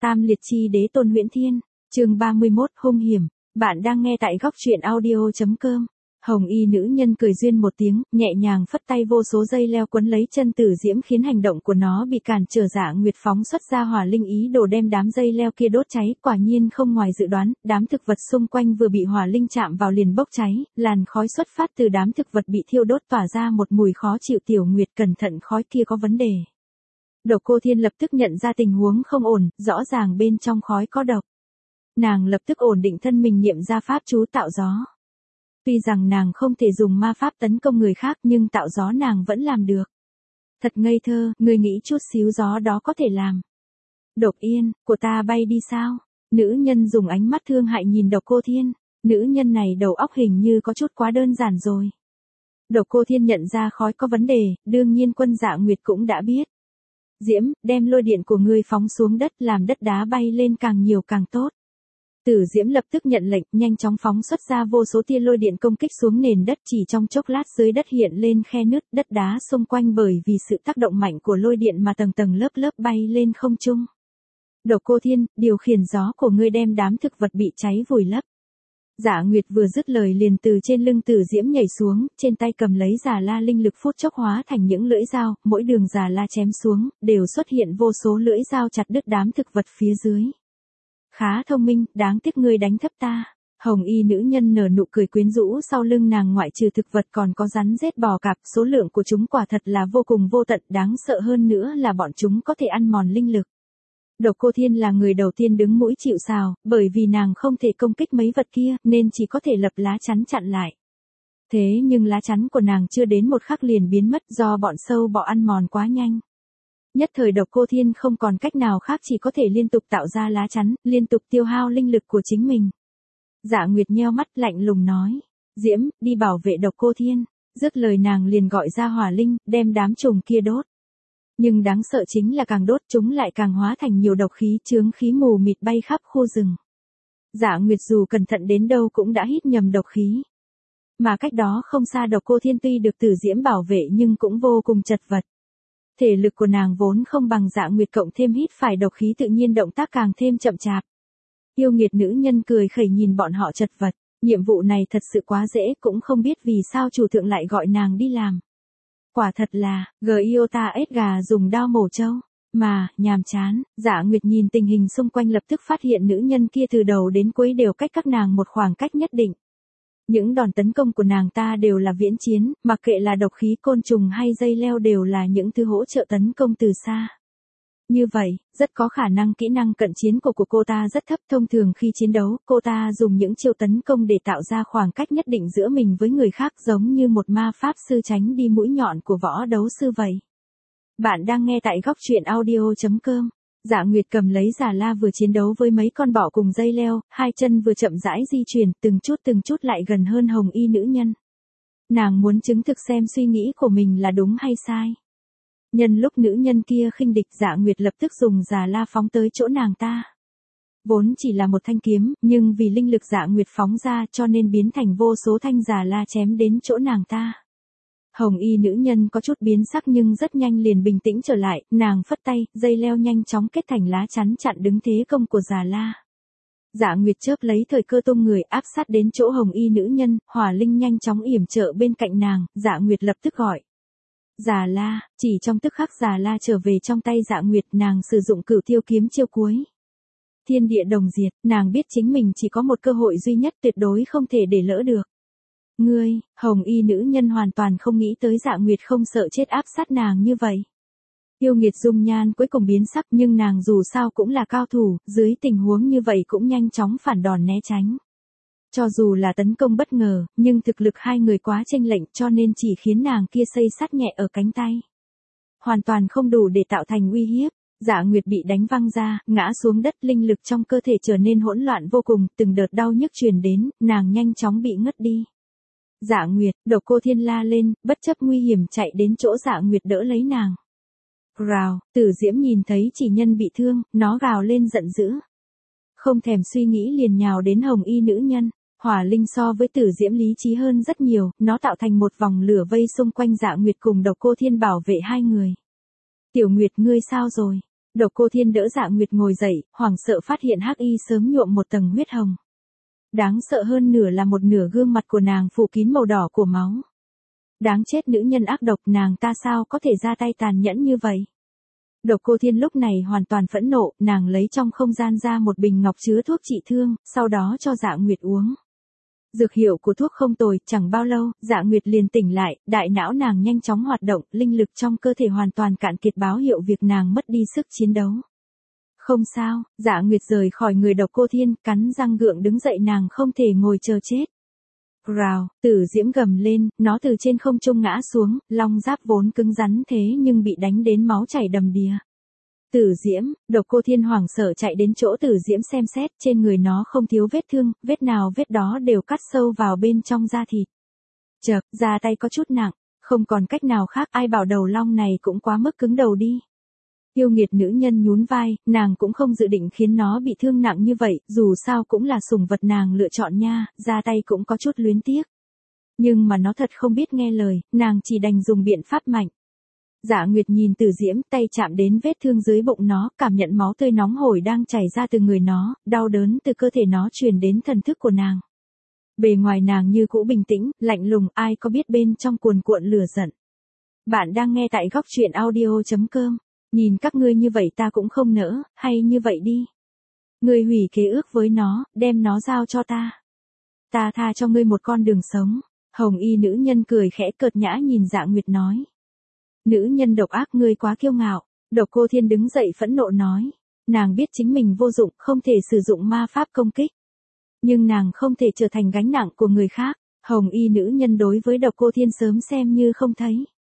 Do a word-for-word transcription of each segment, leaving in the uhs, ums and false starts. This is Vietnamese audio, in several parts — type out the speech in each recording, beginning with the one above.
Tam liệt chi đế tôn Huyễn Thiên, chương ba mươi mốt hung hiểm, bạn đang nghe tại góc truyện audio chấm com. Hồng y nữ nhân cười duyên một tiếng, nhẹ nhàng phất tay vô số dây leo quấn lấy chân Tử Diễm khiến hành động của nó bị cản trở. Dạ Nguyệt phóng xuất ra hỏa linh ý đồ đem đám dây leo kia đốt cháy, quả nhiên không ngoài dự đoán, đám thực vật xung quanh vừa bị hỏa linh chạm vào liền bốc cháy, làn khói xuất phát từ đám thực vật bị thiêu đốt tỏa ra một mùi khó chịu. Tiểu Nguyệt cẩn thận, khói kia có vấn đề. Độc Cô Thiên lập tức nhận ra tình huống không ổn, rõ ràng bên trong khói có độc. Nàng lập tức ổn định thân mình niệm ra pháp chú tạo gió. Tuy rằng nàng không thể dùng ma pháp tấn công người khác nhưng tạo gió nàng vẫn làm được. Thật ngây thơ, người nghĩ chút xíu gió đó có thể làm. Độc Yên, của ta bay đi sao? Nữ nhân dùng ánh mắt thương hại nhìn Độc Cô Thiên. Nữ nhân này đầu óc hình như có chút quá đơn giản rồi. Độc Cô Thiên nhận ra khói có vấn đề, đương nhiên Quân Dạ Nguyệt cũng đã biết. Diễm, đem lôi điện của ngươi phóng xuống đất, làm đất đá bay lên càng nhiều càng tốt. Tử Diễm lập tức nhận lệnh, nhanh chóng phóng xuất ra vô số tia lôi điện công kích xuống nền đất. Chỉ trong chốc lát dưới đất hiện lên khe nứt, đất đá xung quanh bởi vì sự tác động mạnh của lôi điện mà tầng tầng lớp lớp bay lên không trung. Độc Cô Thiên, điều khiển gió của ngươi đem đám thực vật bị cháy vùi lấp. Dạ Nguyệt vừa dứt lời liền từ trên lưng Tử Diễm nhảy xuống, trên tay cầm lấy già la linh lực phút chốc hóa thành những lưỡi dao, mỗi đường già la chém xuống, đều xuất hiện vô số lưỡi dao chặt đứt đám thực vật phía dưới. Khá thông minh, đáng tiếc ngươi đánh thấp ta. Hồng y nữ nhân nở nụ cười quyến rũ, sau lưng nàng ngoại trừ thực vật còn có rắn rết bò cạp, số lượng của chúng quả thật là vô cùng vô tận, đáng sợ hơn nữa là bọn chúng có thể ăn mòn linh lực. Độc Cô Thiên là người đầu tiên đứng mũi chịu sào, bởi vì nàng không thể công kích mấy vật kia, nên chỉ có thể lập lá chắn chặn lại. Thế nhưng lá chắn của nàng chưa đến một khắc liền biến mất do bọn sâu bọ ăn mòn quá nhanh. Nhất thời Độc Cô Thiên không còn cách nào khác, chỉ có thể liên tục tạo ra lá chắn, liên tục tiêu hao linh lực của chính mình. Dạ Nguyệt nheo mắt lạnh lùng nói, Diễm, đi bảo vệ Độc Cô Thiên. Dứt lời nàng liền gọi ra hỏa linh, đem đám trùng kia đốt. Nhưng đáng sợ chính là càng đốt chúng lại càng hóa thành nhiều độc khí, chướng khí mù mịt bay khắp khu rừng. Dạ Nguyệt dù cẩn thận đến đâu cũng đã hít nhầm độc khí. Mà cách đó không xa Độc Cô Thiên tuy được Tử Diễm bảo vệ nhưng cũng vô cùng chật vật. Thể lực của nàng vốn không bằng Dạ Nguyệt, cộng thêm hít phải độc khí tự nhiên động tác càng thêm chậm chạp. Yêu nghiệt nữ nhân cười khẩy nhìn bọn họ chật vật, nhiệm vụ này thật sự quá dễ, cũng không biết vì sao chủ thượng lại gọi nàng đi làm. Quả thật là, Giota Edgar dùng đao mổ trâu, mà, nhàm chán. Dạ Nguyệt nhìn tình hình xung quanh lập tức phát hiện nữ nhân kia từ đầu đến cuối đều cách các nàng một khoảng cách nhất định. Những đòn tấn công của nàng ta đều là viễn chiến, mặc kệ là độc khí, côn trùng hay dây leo đều là những thứ hỗ trợ tấn công từ xa. Như vậy, rất có khả năng kỹ năng cận chiến của của cô ta rất thấp, thông thường khi chiến đấu, cô ta dùng những chiêu tấn công để tạo ra khoảng cách nhất định giữa mình với người khác, giống như một ma pháp sư tránh đi mũi nhọn của võ đấu sư vậy. Bạn đang nghe tại góc truyện audio chấm com. Dạ Nguyệt cầm lấy già la vừa chiến đấu với mấy con bọ cùng dây leo, hai chân vừa chậm rãi di chuyển, từng chút từng chút lại gần hơn hồng y nữ nhân. Nàng muốn chứng thực xem suy nghĩ của mình là đúng hay sai. Nhân lúc nữ nhân kia khinh địch, Dạ Nguyệt lập tức dùng già la phóng tới chỗ nàng ta. Vốn chỉ là một thanh kiếm, nhưng vì linh lực Dạ Nguyệt phóng ra cho nên biến thành vô số thanh già la chém đến chỗ nàng ta. Hồng y nữ nhân có chút biến sắc nhưng rất nhanh liền bình tĩnh trở lại, nàng phất tay, dây leo nhanh chóng kết thành lá chắn chặn đứng thế công của già la. Dạ Nguyệt chớp lấy thời cơ tung người áp sát đến chỗ hồng y nữ nhân, hỏa linh nhanh chóng yểm trợ bên cạnh nàng. Dạ Nguyệt lập tức gọi già la, chỉ trong tức khắc già la trở về trong tay Dạ Nguyệt, nàng sử dụng Cửu Tiêu kiếm chiêu cuối. Thiên địa đồng diệt, nàng biết chính mình chỉ có một cơ hội duy nhất, tuyệt đối không thể để lỡ được. Ngươi, hồng y nữ nhân hoàn toàn không nghĩ tới Dạ Nguyệt không sợ chết áp sát nàng như vậy. Yêu nghiệt dung nhan cuối cùng biến sắc, nhưng nàng dù sao cũng là cao thủ, dưới tình huống như vậy cũng nhanh chóng phản đòn né tránh. Cho dù là tấn công bất ngờ, nhưng thực lực hai người quá chênh lệch cho nên chỉ khiến nàng kia xây sát nhẹ ở cánh tay. Hoàn toàn không đủ để tạo thành uy hiếp. Dạ Nguyệt bị đánh văng ra, ngã xuống đất, linh lực trong cơ thể trở nên hỗn loạn vô cùng, từng đợt đau nhức truyền đến, nàng nhanh chóng bị ngất đi. Dạ Nguyệt, Độc Cô Thiên la lên, bất chấp nguy hiểm chạy đến chỗ Dạ Nguyệt đỡ lấy nàng. Rào, Tử Diễm nhìn thấy chỉ nhân bị thương, nó gào lên giận dữ. Không thèm suy nghĩ liền nhào đến hồng y nữ nhân. Hỏa linh so với Tử Diễm lý trí hơn rất nhiều, nó tạo thành một vòng lửa vây xung quanh Dạ Nguyệt cùng Độc Cô Thiên bảo vệ hai người. Tiểu Nguyệt, ngươi sao rồi? Độc Cô Thiên đỡ Dạ Nguyệt ngồi dậy, hoảng sợ phát hiện hắc y sớm nhuộm một tầng huyết hồng. Đáng sợ hơn nửa là một nửa gương mặt của nàng phủ kín màu đỏ của máu. Đáng chết, nữ nhân ác độc, nàng ta sao có thể ra tay tàn nhẫn như vậy? Độc Cô Thiên lúc này hoàn toàn phẫn nộ, nàng lấy trong không gian ra một bình ngọc chứa thuốc trị thương, sau đó cho Dạ Nguyệt uống. Dược hiệu của thuốc không tồi, chẳng bao lâu, Dạ Nguyệt liền tỉnh lại, đại não nàng nhanh chóng hoạt động, linh lực trong cơ thể hoàn toàn cạn kiệt báo hiệu việc nàng mất đi sức chiến đấu. Không sao, Dạ Nguyệt rời khỏi người Độc Cô Thiên, cắn răng gượng đứng dậy, nàng không thể ngồi chờ chết. Rào, Tử Diễm gầm lên, nó từ trên không trung ngã xuống, long giáp vốn cứng rắn thế nhưng bị đánh đến máu chảy đầm đìa. Tử Diễm, Độc Cô Thiên hoảng sợ chạy đến chỗ Tử Diễm xem xét, trên người nó không thiếu vết thương, vết nào vết đó đều cắt sâu vào bên trong da thịt. Chợt, da tay có chút nặng, không còn cách nào khác, ai bảo đầu long này cũng quá mức cứng đầu đi. Yêu nghiệt nữ nhân nhún vai, nàng cũng không dự định khiến nó bị thương nặng như vậy, dù sao cũng là sủng vật nàng lựa chọn nha, ra tay cũng có chút luyến tiếc. Nhưng mà nó thật không biết nghe lời, nàng chỉ đành dùng biện pháp mạnh. Dạ Nguyệt nhìn Tử Diễm, tay chạm đến vết thương dưới bụng nó, cảm nhận máu tươi nóng hổi đang chảy ra từ người nó, đau đớn từ cơ thể nó truyền đến thần thức của nàng. Bề ngoài nàng như cũ bình tĩnh, lạnh lùng, ai có biết bên trong cuồn cuộn lửa giận. Bạn đang nghe tại góc truyện audio chấm com. Nhìn các ngươi như vậy ta cũng không nỡ, hay như vậy đi. Ngươi hủy kế ước với nó, đem nó giao cho ta. Ta tha cho ngươi một con đường sống. Hồng y nữ nhân cười khẽ cợt nhã nhìn Dạ Nguyệt nói. Nữ nhân độc ác, ngươi quá kiêu ngạo. Độc Cô Thiên đứng dậy phẫn nộ nói. Nàng biết chính mình vô dụng, không thể sử dụng ma pháp công kích. Nhưng nàng không thể trở thành gánh nặng của người khác. Hồng y nữ nhân đối với Độc Cô Thiên sớm xem như không thấy.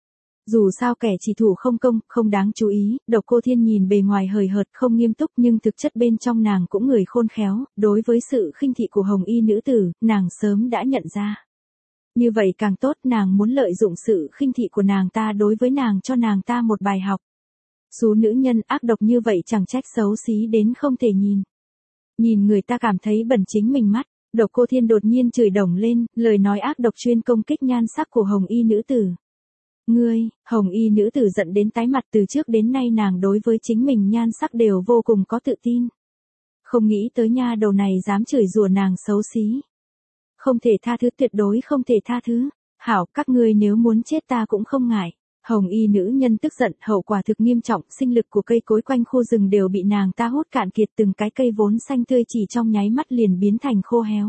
Dù sao kẻ chỉ thủ không công, không đáng chú ý, Độc Cô Thiên nhìn bề ngoài hời hợt không nghiêm túc nhưng thực chất bên trong nàng cũng người khôn khéo, đối với sự khinh thị của hồng y nữ tử, nàng sớm đã nhận ra. Như vậy càng tốt, nàng muốn lợi dụng sự khinh thị của nàng ta đối với nàng cho nàng ta một bài học. Số nữ nhân ác độc như vậy chẳng trách xấu xí đến không thể nhìn. Nhìn người ta cảm thấy bẩn chính mình mắt, Độc Cô Thiên đột nhiên chửi đồng lên, lời nói ác độc chuyên công kích nhan sắc của hồng y nữ tử. Ngươi, hồng y nữ tử giận đến tái mặt, từ trước đến nay nàng đối với chính mình nhan sắc đều vô cùng có tự tin. Không nghĩ tới nha đầu này dám chửi rủa nàng xấu xí. Không thể tha thứ, tuyệt đối không thể tha thứ. Hảo, các ngươi nếu muốn chết ta cũng không ngại. Hồng y nữ nhân tức giận, hậu quả thực nghiêm trọng, sinh lực của cây cối quanh khu rừng đều bị nàng ta hút cạn kiệt, từng cái cây vốn xanh tươi chỉ trong nháy mắt liền biến thành khô héo.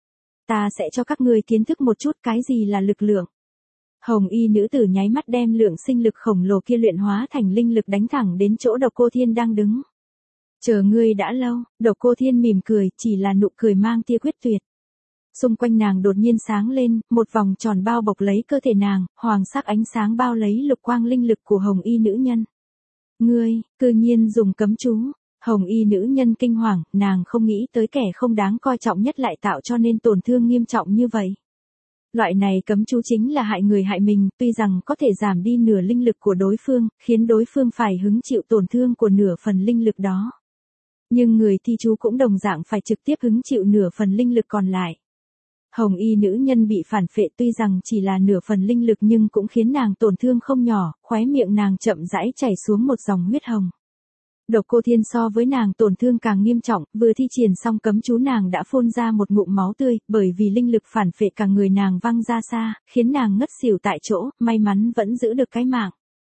Ta sẽ cho các ngươi kiến thức một chút cái gì là lực lượng. Hồng y nữ tử nháy mắt đem lượng sinh lực khổng lồ kia luyện hóa thành linh lực đánh thẳng đến chỗ Độc Cô Thiên đang đứng. Chờ ngươi đã lâu, Độc Cô Thiên mỉm cười, chỉ là nụ cười mang tia quyết tuyệt. Xung quanh nàng đột nhiên sáng lên, một vòng tròn bao bọc lấy cơ thể nàng, hoàng sắc ánh sáng bao lấy lục quang linh lực của hồng y nữ nhân. Ngươi, cư nhiên dùng cấm chú. Hồng y nữ nhân kinh hoàng, nàng không nghĩ tới kẻ không đáng coi trọng nhất lại tạo cho nên tổn thương nghiêm trọng như vậy. Loại này cấm chú chính là hại người hại mình, tuy rằng có thể giảm đi nửa linh lực của đối phương, khiến đối phương phải hứng chịu tổn thương của nửa phần linh lực đó. Nhưng người thi chú cũng đồng dạng phải trực tiếp hứng chịu nửa phần linh lực còn lại. Hồng y nữ nhân bị phản phệ tuy rằng chỉ là nửa phần linh lực nhưng cũng khiến nàng tổn thương không nhỏ, khóe miệng nàng chậm rãi chảy xuống một dòng huyết hồng. Độc Cô Thiên so với nàng tổn thương càng nghiêm trọng, vừa thi triển xong cấm chú nàng đã phun ra một ngụm máu tươi, bởi vì linh lực phản phệ cả người nàng văng ra xa, khiến nàng ngất xỉu tại chỗ, may mắn vẫn giữ được cái mạng.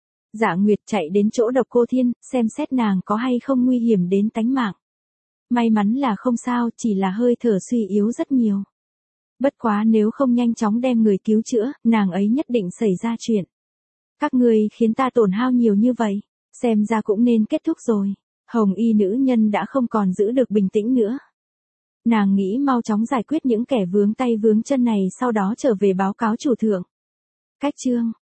Dạ Nguyệt chạy đến chỗ Độc Cô Thiên, xem xét nàng có hay không nguy hiểm đến tánh mạng. May mắn là không sao, chỉ là hơi thở suy yếu rất nhiều. Bất quá nếu không nhanh chóng đem người cứu chữa, nàng ấy nhất định xảy ra chuyện. Các ngươi khiến ta tổn hao nhiều như vậy, xem ra cũng nên kết thúc rồi. Hồng y nữ nhân đã không còn giữ được bình tĩnh nữa. Nàng nghĩ mau chóng giải quyết những kẻ vướng tay vướng chân này sau đó trở về báo cáo chủ thượng. Cách chương